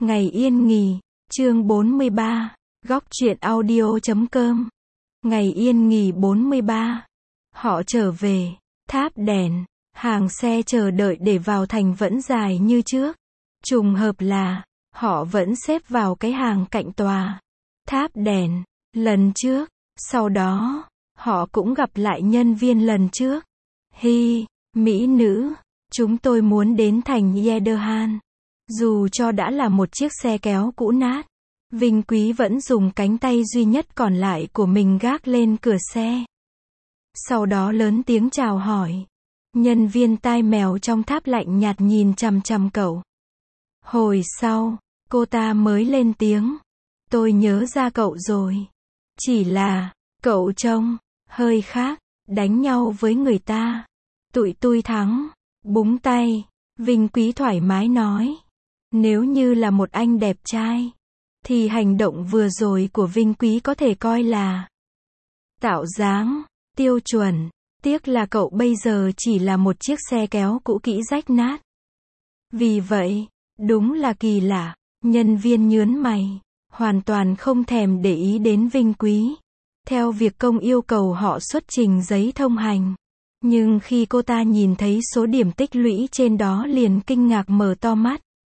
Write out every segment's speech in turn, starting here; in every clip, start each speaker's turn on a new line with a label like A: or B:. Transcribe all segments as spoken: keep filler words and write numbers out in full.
A: Ngày yên nghỉ, chương bốn mươi ba, góc truyện audio chấm com. Ngày yên nghỉ bốn mươi ba. Họ trở về, tháp đèn, hàng xe chờ đợi để vào thành vẫn dài như trước. Trùng hợp là, họ vẫn xếp vào cái hàng cạnh tòa tháp đèn, lần trước. Sau đó, họ cũng gặp lại nhân viên lần trước. Hi, mỹ nữ, chúng tôi muốn đến thành Yederhan. Dù cho đã là một chiếc xe kéo cũ nát, Vinh Quý vẫn dùng cánh tay duy nhất còn lại của mình gác lên cửa xe. Sau đó lớn tiếng chào hỏi. Nhân viên tai mèo trong tháp lạnh nhạt nhìn chằm chằm cậu. Hồi sau, cô ta mới lên tiếng. Tôi nhớ ra cậu rồi. Chỉ là, cậu trông hơi khác, đánh nhau với người ta. Tụi tôi thắng. Búng tay. Vinh Quý thoải mái nói. Nếu như là một anh đẹp trai, thì hành động vừa rồi của Vinh Quý có thể coi là tạo dáng, tiêu chuẩn. Tiếc là cậu bây giờ chỉ là một chiếc xe kéo cũ kỹ rách nát. Vì vậy, đúng là kỳ lạ. Nhân viên nhớn mày, hoàn toàn không thèm để ý đến Vinh Quý. Theo việc công yêu cầu họ xuất trình giấy thông hành. Nhưng khi cô ta nhìn thấy số điểm tích lũy trên đó liền kinh ngạc mở to mắt.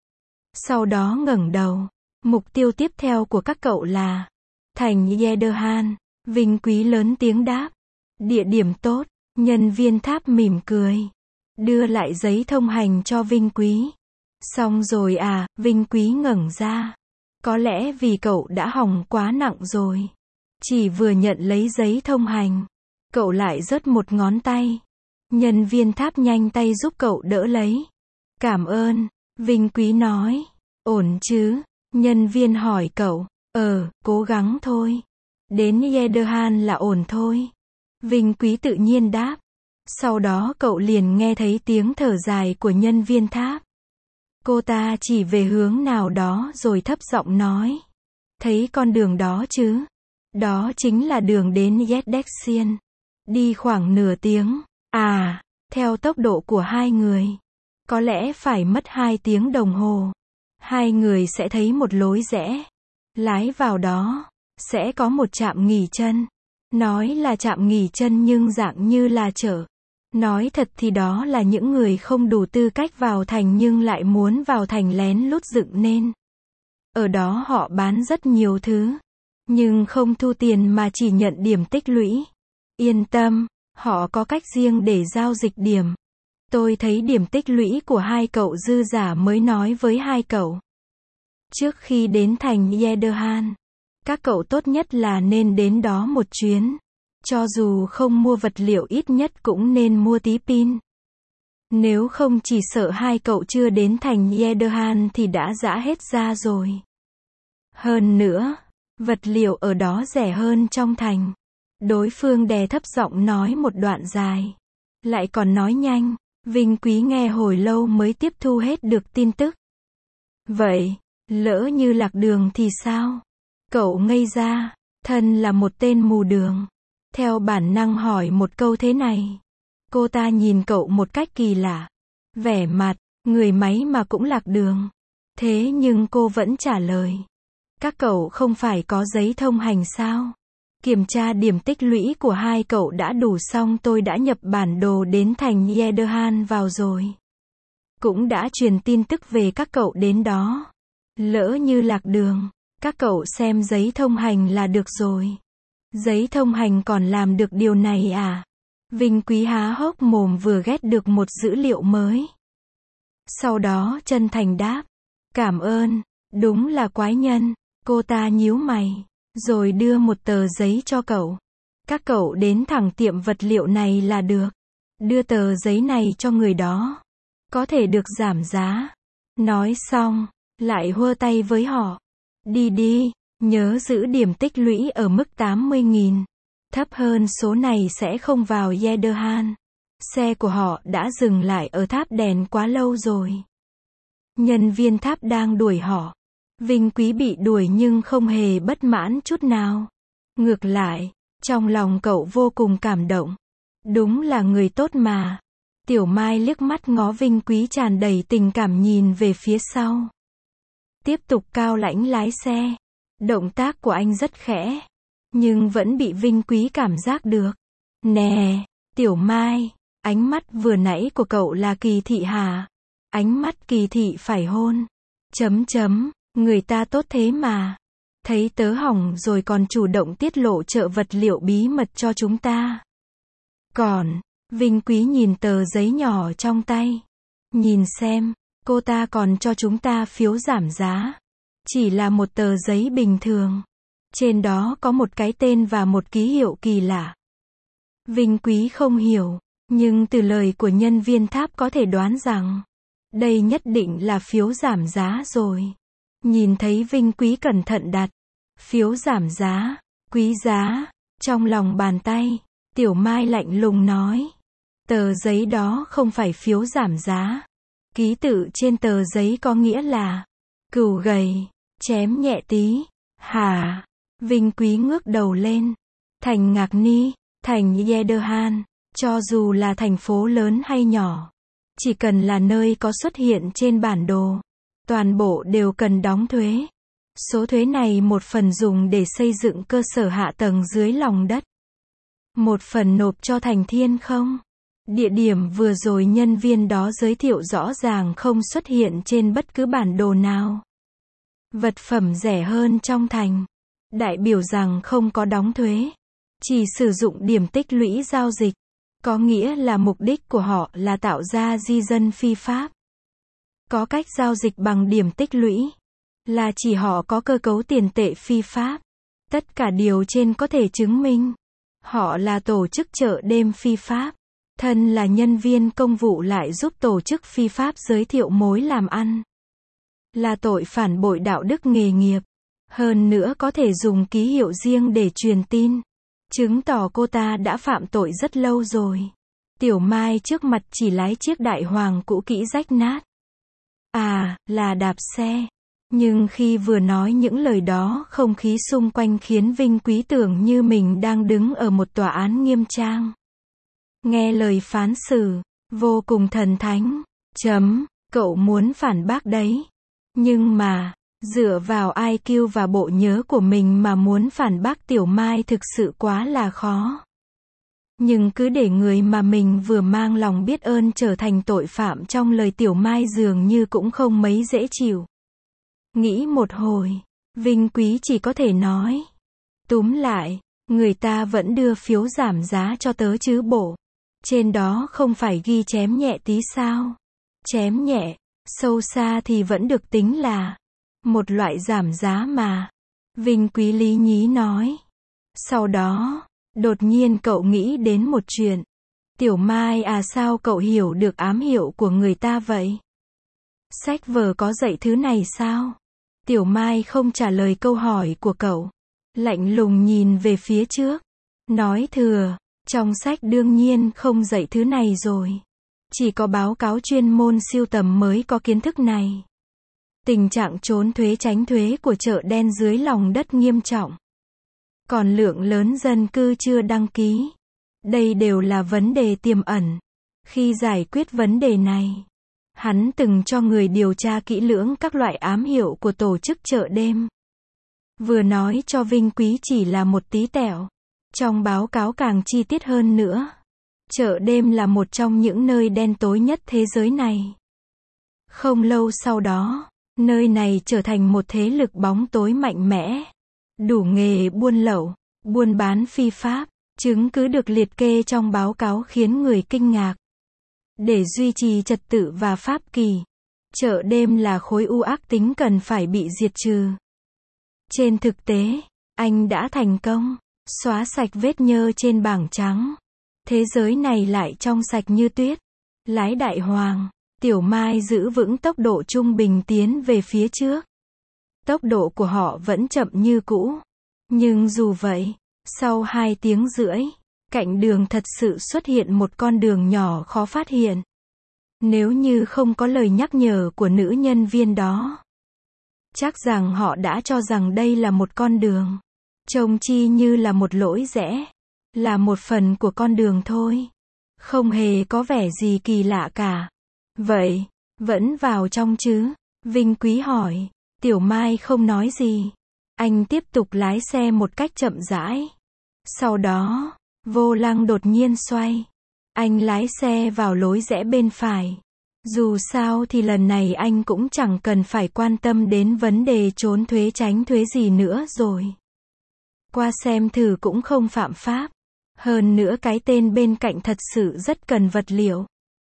A: Sau đó ngẩng đầu. Mục tiêu tiếp theo của các cậu là thành Yederhan. Vinh Quý lớn tiếng đáp. Địa điểm tốt. Nhân viên tháp mỉm cười. Đưa lại giấy thông hành cho Vinh Quý. Xong rồi à, Vinh Quý ngẩng ra. Có lẽ vì cậu đã hỏng quá nặng rồi. Chỉ vừa nhận lấy giấy thông hành, cậu lại rớt một ngón tay. Nhân viên tháp nhanh tay giúp cậu đỡ lấy. Cảm ơn, Vinh Quý nói. Ổn chứ? Nhân viên hỏi cậu. Ờ, cố gắng thôi. Đến Yederhan là ổn thôi. Vinh Quý tự nhiên đáp. Sau đó cậu liền nghe thấy tiếng thở dài của nhân viên tháp. Cô ta chỉ về hướng nào đó rồi thấp giọng nói. Thấy con đường đó chứ? Đó chính là đường đến Yedexien. Đi khoảng nửa tiếng. À, theo tốc độ của hai người, có lẽ phải mất hai tiếng đồng hồ. Hai người sẽ thấy một lối rẽ. Lái vào đó, sẽ có một trạm nghỉ chân. Nói là trạm nghỉ chân nhưng dạng như là chợ. Nói thật thì đó là những người không đủ tư cách vào thành nhưng lại muốn vào thành lén lút dựng nên. Ở đó họ bán rất nhiều thứ. Nhưng không thu tiền mà chỉ nhận điểm tích lũy. Yên tâm, họ có cách riêng để giao dịch điểm. Tôi thấy điểm tích lũy của hai cậu dư giả mới nói với hai cậu. Trước khi đến thành Yederhan, các cậu tốt nhất là nên đến đó một chuyến. Cho dù không mua vật liệu ít nhất cũng nên mua tí pin. Nếu không chỉ sợ hai cậu chưa đến thành Yederhan thì đã giã hết ra rồi. Hơn nữa, vật liệu ở đó rẻ hơn trong thành. Đối phương đè thấp giọng nói một đoạn dài. Lại còn nói nhanh. Vinh Quý nghe hồi lâu mới tiếp thu hết được tin tức. Vậy, lỡ như lạc đường thì sao? Cậu ngây ra. Thân là một tên mù đường. Theo bản năng hỏi một câu thế này. Cô ta nhìn cậu một cách kỳ lạ. Vẻ mặt, người máy mà cũng lạc đường. Thế nhưng cô vẫn trả lời. Các cậu không phải có giấy thông hành sao? Kiểm tra điểm tích lũy của hai cậu đã đủ xong tôi đã nhập bản đồ đến thành Yederhan vào rồi. Cũng đã truyền tin tức về các cậu đến đó. Lỡ như lạc đường, các cậu xem giấy thông hành là được rồi. Giấy thông hành còn làm được điều này à? Vinh Quý há hốc mồm vừa ghét được một dữ liệu mới. Sau đó chân thành đáp. Cảm ơn, đúng là quái nhân. Cô ta nhíu mày, rồi đưa một tờ giấy cho cậu. Các cậu đến thẳng tiệm vật liệu này là được. Đưa tờ giấy này cho người đó. Có thể được giảm giá. Nói xong, lại hơ tay với họ. Đi đi, nhớ giữ điểm tích lũy ở mức tám mươi nghìn. Thấp hơn số này sẽ không vào Yederhan. Xe của họ đã dừng lại ở tháp đèn quá lâu rồi. Nhân viên tháp đang đuổi họ. Vinh Quý bị đuổi nhưng không hề bất mãn chút nào. Ngược lại, trong lòng cậu vô cùng cảm động. Đúng là người tốt mà. Tiểu Mai liếc mắt ngó Vinh Quý tràn đầy tình cảm nhìn về phía sau. tiếp tục cao lãnh lái xe. Động tác của anh rất khẽ, nhưng vẫn bị Vinh Quý cảm giác được. Nè, Tiểu Mai, ánh mắt vừa nãy của cậu là Kỳ Thị hả? Ánh mắt Kỳ Thị phải hôn. Chấm chấm, người ta tốt thế mà. Thấy tớ hỏng rồi còn chủ động tiết lộ trợ vật liệu bí mật cho chúng ta. Còn, Vinh Quý nhìn tờ giấy nhỏ trong tay. Nhìn xem, cô ta còn cho chúng ta phiếu giảm giá. Chỉ là một tờ giấy bình thường. Trên đó có một cái tên và một ký hiệu kỳ lạ. Vinh Quý không hiểu, nhưng từ lời của nhân viên tháp có thể đoán rằng đây nhất định là phiếu giảm giá rồi. Nhìn thấy Vinh Quý cẩn thận đặt phiếu giảm giá, quý giá, trong lòng bàn tay, Tiểu Mai lạnh lùng nói. Tờ giấy đó không phải phiếu giảm giá. Ký tự trên tờ giấy có nghĩa là cừu gầy, chém nhẹ tí. Hả? Vinh Quý ngước đầu lên. Thành Ngạc Ni, thành Yederhan, cho dù là thành phố lớn hay nhỏ, chỉ cần là nơi có xuất hiện trên bản đồ, toàn bộ đều cần đóng thuế. Số thuế này một phần dùng để xây dựng cơ sở hạ tầng dưới lòng đất. Một phần nộp cho thành Thiên Không. Địa điểm vừa rồi nhân viên đó giới thiệu rõ ràng không xuất hiện trên bất cứ bản đồ nào. Vật phẩm rẻ hơn trong thành. Đại biểu rằng không có đóng thuế. Chỉ sử dụng điểm tích lũy giao dịch. Có nghĩa là mục đích của họ là tạo ra di dân phi pháp. Có cách giao dịch bằng điểm tích lũy. Là chỉ họ có cơ cấu tiền tệ phi pháp. Tất cả điều trên có thể chứng minh. Họ là tổ chức chợ đêm phi pháp. Thân là nhân viên công vụ lại giúp tổ chức phi pháp giới thiệu mối làm ăn. Là tội phản bội đạo đức nghề nghiệp. Hơn nữa có thể dùng ký hiệu riêng để truyền tin. Chứng tỏ cô ta đã phạm tội rất lâu rồi. Tiểu Mai trước mặt chỉ lái chiếc đại hoàng cũ kỹ rách nát. À, là đạp xe. Nhưng khi vừa nói những lời đó, không khí xung quanh khiến Vinh Quý tưởng như mình đang đứng ở một tòa án nghiêm trang. Nghe lời phán xử, vô cùng thần thánh. Chấm, cậu muốn phản bác đấy. Nhưng mà, dựa vào i kiu và bộ nhớ của mình mà muốn phản bác Tiểu Mai thực sự quá là khó. Nhưng cứ để người mà mình vừa mang lòng biết ơn trở thành tội phạm trong lời Tiểu Mai dường như cũng không mấy dễ chịu. Nghĩ một hồi, Vinh Quý chỉ có thể nói. Túm lại, người ta vẫn đưa phiếu giảm giá cho tớ chứ bộ. Trên đó không phải ghi chém nhẹ tí sao? Chém nhẹ, sâu xa thì vẫn được tính là một loại giảm giá mà. Vinh Quý lý nhí nói. Sau đó, đột nhiên cậu nghĩ đến một chuyện. Tiểu Mai à, sao cậu hiểu được ám hiệu của người ta vậy? Sách vở có dạy thứ này sao? Tiểu Mai không trả lời câu hỏi của cậu. Lạnh lùng nhìn về phía trước. Nói thừa, trong sách đương nhiên không dạy thứ này rồi. Chỉ có báo cáo chuyên môn siêu tầm mới có kiến thức này. Tình trạng trốn thuế tránh thuế của chợ đen dưới lòng đất nghiêm trọng. Còn lượng lớn dân cư chưa đăng ký. Đây đều là vấn đề tiềm ẩn. Khi giải quyết vấn đề này, hắn từng cho người điều tra kỹ lưỡng các loại ám hiệu của tổ chức chợ đêm. Vừa nói cho Vinh Quý chỉ là một tí tẹo. Trong báo cáo càng chi tiết hơn nữa. Chợ đêm là một trong những nơi đen tối nhất thế giới này. Không lâu sau đó, nơi này trở thành một thế lực bóng tối mạnh mẽ. Đủ nghề buôn lậu, buôn bán phi pháp, chứng cứ được liệt kê trong báo cáo khiến người kinh ngạc. Để duy trì trật tự và pháp kỳ, chợ đêm là khối u ác tính cần phải bị diệt trừ. Trên thực tế, anh đã thành công, xóa sạch vết nhơ trên bảng trắng. Thế giới này lại trong sạch như tuyết. Lái đại hoàng, Tiểu Mai giữ vững tốc độ trung bình tiến về phía trước. Tốc độ của họ vẫn chậm như cũ. Nhưng dù vậy, sau hai tiếng rưỡi, cạnh đường thật sự xuất hiện một con đường nhỏ khó phát hiện. Nếu như không có lời nhắc nhở của nữ nhân viên đó, chắc rằng họ đã cho rằng đây là một con đường. Trông chi như là một lỗi rẽ. Là một phần của con đường thôi. Không hề có vẻ gì kỳ lạ cả. Vậy, vẫn vào trong chứ? Vinh Quý hỏi. Tiểu Mai không nói gì. Anh tiếp tục lái xe một cách chậm rãi. Sau đó, vô lăng đột nhiên xoay. Anh lái xe vào lối rẽ bên phải. Dù sao thì lần này anh cũng chẳng cần phải quan tâm đến vấn đề trốn thuế tránh thuế gì nữa rồi. Qua xem thử cũng không phạm pháp. Hơn nữa cái tên bên cạnh thật sự rất cần vật liệu.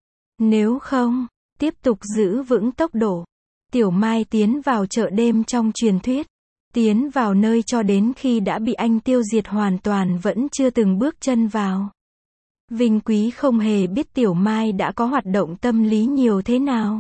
A: Nếu không, tiếp tục giữ vững tốc độ. Tiểu Mai tiến vào chợ đêm trong truyền thuyết. Tiến vào nơi cho đến khi đã bị anh tiêu diệt hoàn toàn vẫn chưa từng bước chân vào. Vinh Quý không hề biết Tiểu Mai đã có hoạt động tâm lý nhiều thế nào.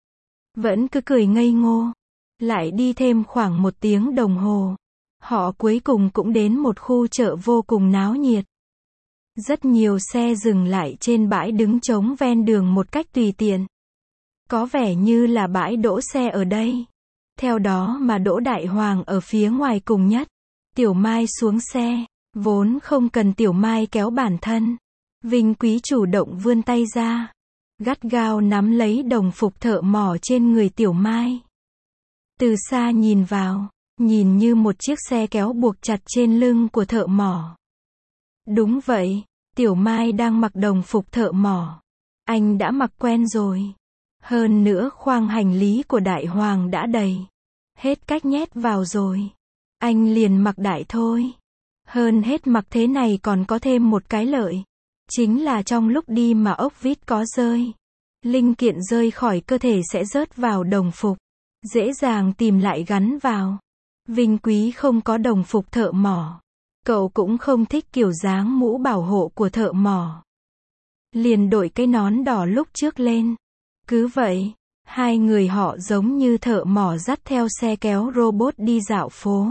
A: Vẫn cứ cười ngây ngô. Lại đi thêm khoảng một tiếng đồng hồ. Họ cuối cùng cũng đến một khu chợ vô cùng náo nhiệt. Rất nhiều xe dừng lại trên bãi đứng trống ven đường một cách tùy tiện. Có vẻ như là bãi đỗ xe ở đây. Theo đó mà Đỗ Đại Hoàng ở phía ngoài cùng nhất. Tiểu Mai xuống xe. Vốn không cần Tiểu Mai kéo bản thân. Vinh Quý chủ động vươn tay ra. Gắt gao nắm lấy đồng phục thợ mỏ trên người Tiểu Mai. Từ xa nhìn vào. Nhìn như một chiếc xe kéo buộc chặt trên lưng của thợ mỏ. Đúng vậy. Tiểu Mai đang mặc đồng phục thợ mỏ. Anh đã mặc quen rồi. Hơn nữa khoang hành lý của Đại Hoàng đã đầy. Hết cách nhét vào rồi. Anh liền mặc đại thôi. Hơn hết mặc thế này còn có thêm một cái lợi. Chính là trong lúc đi mà ốc vít có rơi. Linh kiện rơi khỏi cơ thể sẽ rớt vào đồng phục. Dễ dàng tìm lại gắn vào. Vinh Quý không có đồng phục thợ mỏ. Cậu cũng không thích kiểu dáng mũ bảo hộ của thợ mỏ. Liền đội cái nón đỏ lúc trước lên. Cứ vậy, hai người họ giống như thợ mỏ dắt theo xe kéo robot đi dạo phố.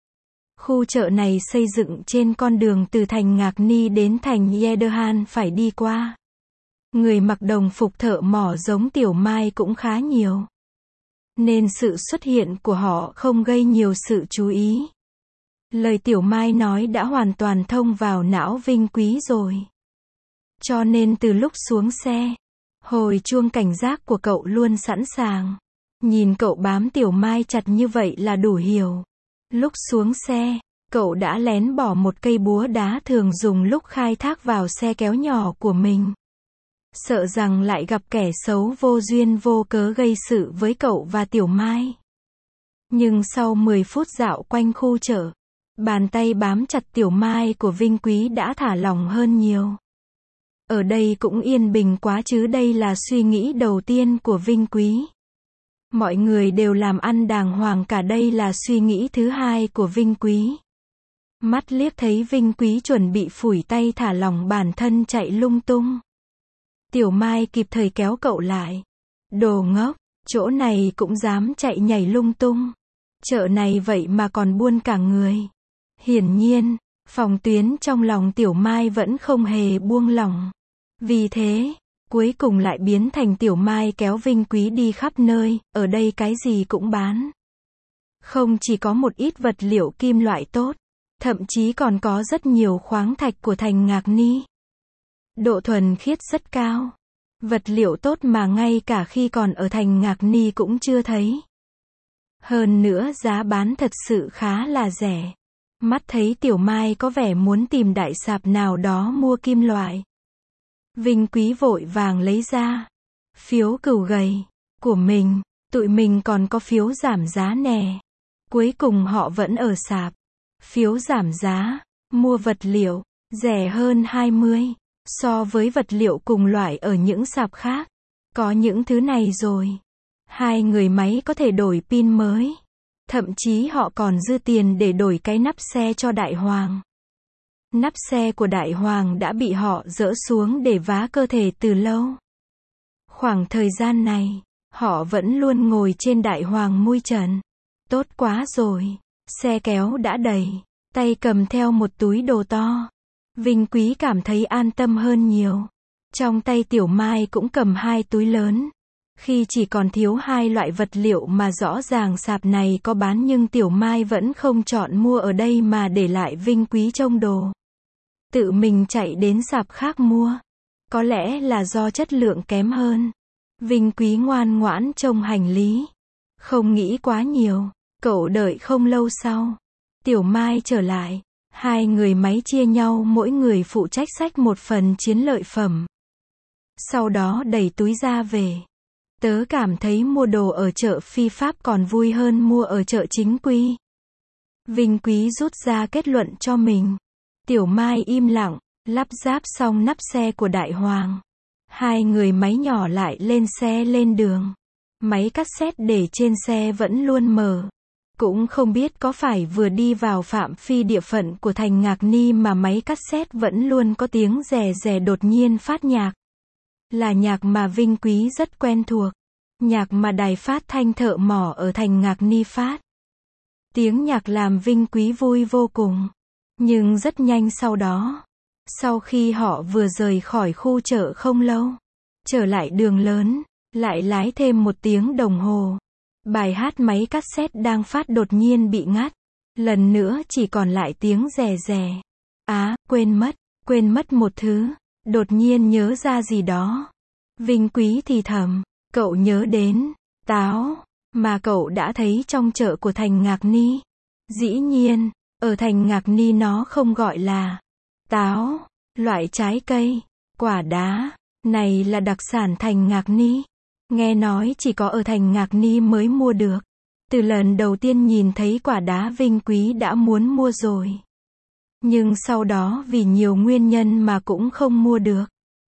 A: Khu chợ này xây dựng trên con đường từ thành Ngạc Ni đến thành Yederhan phải đi qua. Người mặc đồng phục thợ mỏ giống Tiểu Mai cũng khá nhiều. Nên sự xuất hiện của họ không gây nhiều sự chú ý. Lời Tiểu Mai nói đã hoàn toàn thông vào não Vinh Quý rồi. Cho nên từ lúc xuống xe, hồi chuông cảnh giác của cậu luôn sẵn sàng. Nhìn cậu bám Tiểu Mai chặt như vậy là đủ hiểu. Lúc xuống xe, cậu đã lén bỏ một cây búa đá thường dùng lúc khai thác vào xe kéo nhỏ của mình. Sợ rằng lại gặp kẻ xấu vô duyên vô cớ gây sự với cậu và Tiểu Mai. Nhưng sau mười phút dạo quanh khu chợ, bàn tay bám chặt Tiểu Mai của Vinh Quý đã thả lỏng hơn nhiều. Ở đây cũng yên bình quá chứ, đây là suy nghĩ đầu tiên của Vinh Quý. Mọi người đều làm ăn đàng hoàng cả, đây là suy nghĩ thứ hai của Vinh Quý. Mắt liếc thấy Vinh Quý chuẩn bị phủi tay thả lỏng bản thân chạy lung tung. Tiểu Mai kịp thời kéo cậu lại. Đồ ngốc, chỗ này cũng dám chạy nhảy lung tung. Chợ này vậy mà còn buôn cả người. Hiển nhiên, phòng tuyến trong lòng Tiểu Mai vẫn không hề buông lỏng. Vì thế, cuối cùng lại biến thành Tiểu Mai kéo Vinh Quý đi khắp nơi, ở đây cái gì cũng bán. Không chỉ có một ít vật liệu kim loại tốt, thậm chí còn có rất nhiều khoáng thạch của thành Ngạc Ni. Độ thuần khiết rất cao. Vật liệu tốt mà ngay cả khi còn ở thành Ngạc Ni cũng chưa thấy. Hơn nữa giá bán thật sự khá là rẻ. Mắt thấy Tiểu Mai có vẻ muốn tìm đại sạp nào đó mua kim loại. Vinh Quý vội vàng lấy ra phiếu cừu gầy của mình, tụi mình còn có phiếu giảm giá nè. Cuối cùng họ vẫn ở sạp. Phiếu giảm giá, mua vật liệu, rẻ hơn hai mươi so với vật liệu cùng loại ở những sạp khác. Có những thứ này rồi. Hai người máy có thể đổi pin mới. Thậm chí họ còn dư tiền để đổi cái nắp xe cho Đại Hoàng. Nắp xe của Đại Hoàng đã bị họ dỡ xuống để vá cơ thể từ lâu. Khoảng thời gian này, họ vẫn luôn ngồi trên Đại Hoàng mui trần. Tốt quá rồi. Xe kéo đã đầy. Tay cầm theo một túi đồ to. Vinh Quý cảm thấy an tâm hơn nhiều. Trong tay Tiểu Mai cũng cầm hai túi lớn. Khi chỉ còn thiếu hai loại vật liệu mà rõ ràng sạp này có bán nhưng Tiểu Mai vẫn không chọn mua ở đây mà để lại Vinh Quý trông đồ. Tự mình chạy đến sạp khác mua. Có lẽ là do chất lượng kém hơn. Vinh Quý ngoan ngoãn trông hành lý. Không nghĩ quá nhiều, cậu đợi không lâu sau. Tiểu Mai trở lại. Hai người máy chia nhau mỗi người phụ trách xách một phần chiến lợi phẩm. Sau đó đẩy túi ra về. Tớ cảm thấy mua đồ ở chợ phi pháp còn vui hơn mua ở chợ chính quy. Vinh Quý rút ra kết luận cho mình. Tiểu Mai im lặng, lắp ráp xong nắp xe của Đại Hoàng. Hai người máy nhỏ lại lên xe lên đường. Máy cassette để trên xe vẫn luôn mở. Cũng không biết có phải vừa đi vào phạm vi địa phận của thành Ngạc Ni mà máy cassette vẫn luôn có tiếng rè rè đột nhiên phát nhạc. Là nhạc mà Vinh Quý rất quen thuộc. Nhạc mà đài phát thanh thợ mỏ ở thành Ngạc Ni phát. Tiếng nhạc làm Vinh Quý vui vô cùng. Nhưng rất nhanh sau đó, sau khi họ vừa rời khỏi khu chợ không lâu, trở lại đường lớn, lại lái thêm một tiếng đồng hồ. Bài hát máy cassette đang phát đột nhiên bị ngắt. Lần nữa chỉ còn lại tiếng rè rè. Á, quên mất, quên mất một thứ. Đột nhiên nhớ ra gì đó. Vinh Quý thì thầm, cậu nhớ đến táo mà cậu đã thấy trong chợ của thành Ngạc Ni. Dĩ nhiên, ở thành Ngạc Ni nó không gọi là táo, loại trái cây, quả đá này là đặc sản thành Ngạc Ni. Nghe nói chỉ có ở thành Ngạc Ni mới mua được. Từ lần đầu tiên nhìn thấy quả đá Vinh Quý đã muốn mua rồi. Nhưng sau đó vì nhiều nguyên nhân mà cũng không mua được.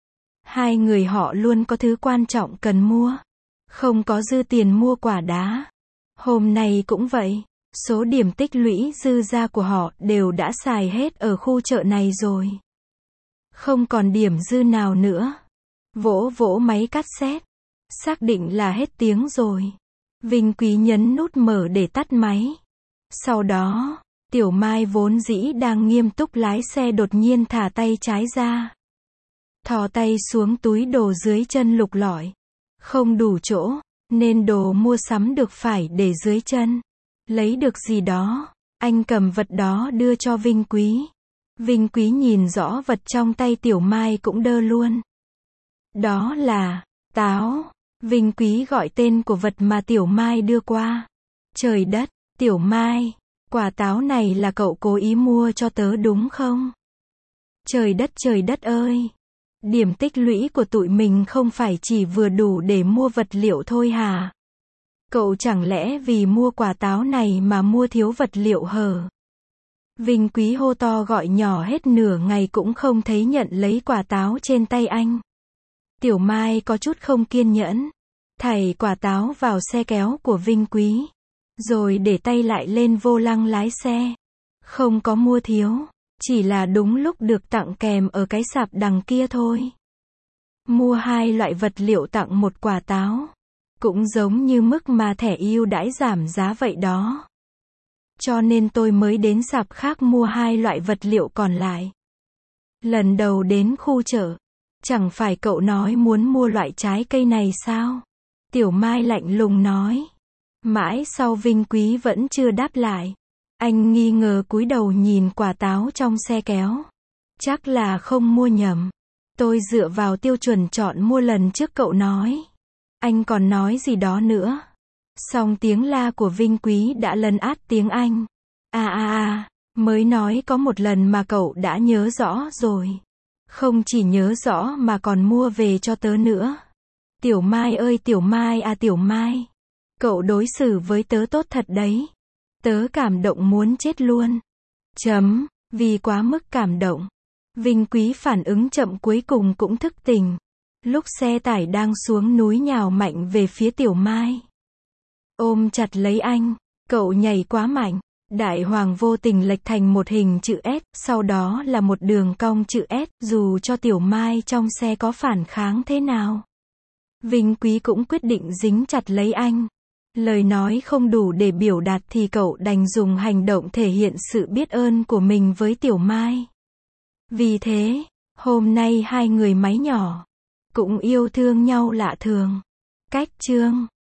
A: Hai người họ luôn có thứ quan trọng cần mua. Không có dư tiền mua quả đá. Hôm nay cũng vậy. Số điểm tích lũy dư ra của họ đều đã xài hết ở khu chợ này rồi. Không còn điểm dư nào nữa. Vỗ vỗ máy cassette. Xác định là hết tiếng rồi. Vinh Quý nhấn nút mở để tắt máy. Sau đó, Tiểu Mai vốn dĩ đang nghiêm túc lái xe đột nhiên thả tay trái ra. Thò tay xuống túi đồ dưới chân lục lọi. Không đủ chỗ, nên đồ mua sắm được phải để dưới chân. Lấy được gì đó, anh cầm vật đó đưa cho Vinh Quý. Vinh Quý nhìn rõ vật trong tay Tiểu Mai cũng đơ luôn. Đó là táo. Vinh Quý gọi tên của vật mà Tiểu Mai đưa qua. Trời đất, Tiểu Mai, quả táo này là cậu cố ý mua cho tớ đúng không? Trời đất trời đất ơi! Điểm tích lũy của tụi mình không phải chỉ vừa đủ để mua vật liệu thôi hả? Cậu chẳng lẽ vì mua quả táo này mà mua thiếu vật liệu hờ? Vinh Quý hô to gọi nhỏ hết nửa ngày cũng không thấy nhận lấy quả táo trên tay anh. Tiểu Mai có chút không kiên nhẫn. Thảy quả táo vào xe kéo của Vinh Quý. Rồi để tay lại lên vô lăng lái xe. Không có mua thiếu. Chỉ là đúng lúc được tặng kèm ở cái sạp đằng kia thôi. Mua hai loại vật liệu tặng một quả táo. Cũng giống như mức mà thẻ ưu đãi giảm giá vậy đó. Cho nên tôi mới đến sạp khác mua hai loại vật liệu còn lại. Lần đầu đến khu chợ. Chẳng phải cậu nói muốn mua loại trái cây này sao? Tiểu Mai lạnh lùng nói. Mãi sau Vinh Quý vẫn chưa đáp lại. Anh nghi ngờ cúi đầu nhìn quả táo trong xe kéo. Chắc là không mua nhầm. Tôi dựa vào tiêu chuẩn chọn mua lần trước cậu nói. Anh còn nói gì đó nữa. Song tiếng la của Vinh Quý đã lấn át tiếng Anh. À à à, mới nói có một lần mà cậu đã nhớ rõ rồi. Không chỉ nhớ rõ mà còn mua về cho tớ nữa. Tiểu Mai ơi Tiểu Mai à Tiểu Mai. Cậu đối xử với tớ tốt thật đấy. Tớ cảm động muốn chết luôn. Chấm, vì quá mức cảm động. Vinh Quý phản ứng chậm cuối cùng cũng thức tỉnh. Lúc xe tải đang xuống núi nhào mạnh về phía Tiểu Mai. Ôm chặt lấy anh, cậu nhảy quá mạnh. Đại Hoàng vô tình lệch thành một hình chữ S, sau đó là một đường cong chữ S, dù cho Tiểu Mai trong xe có phản kháng thế nào. Vinh Quý cũng quyết định dính chặt lấy anh. Lời nói không đủ để biểu đạt thì cậu đành dùng hành động thể hiện sự biết ơn của mình với Tiểu Mai. Vì thế, hôm nay hai người máy nhỏ cũng yêu thương nhau lạ thường. Cách chương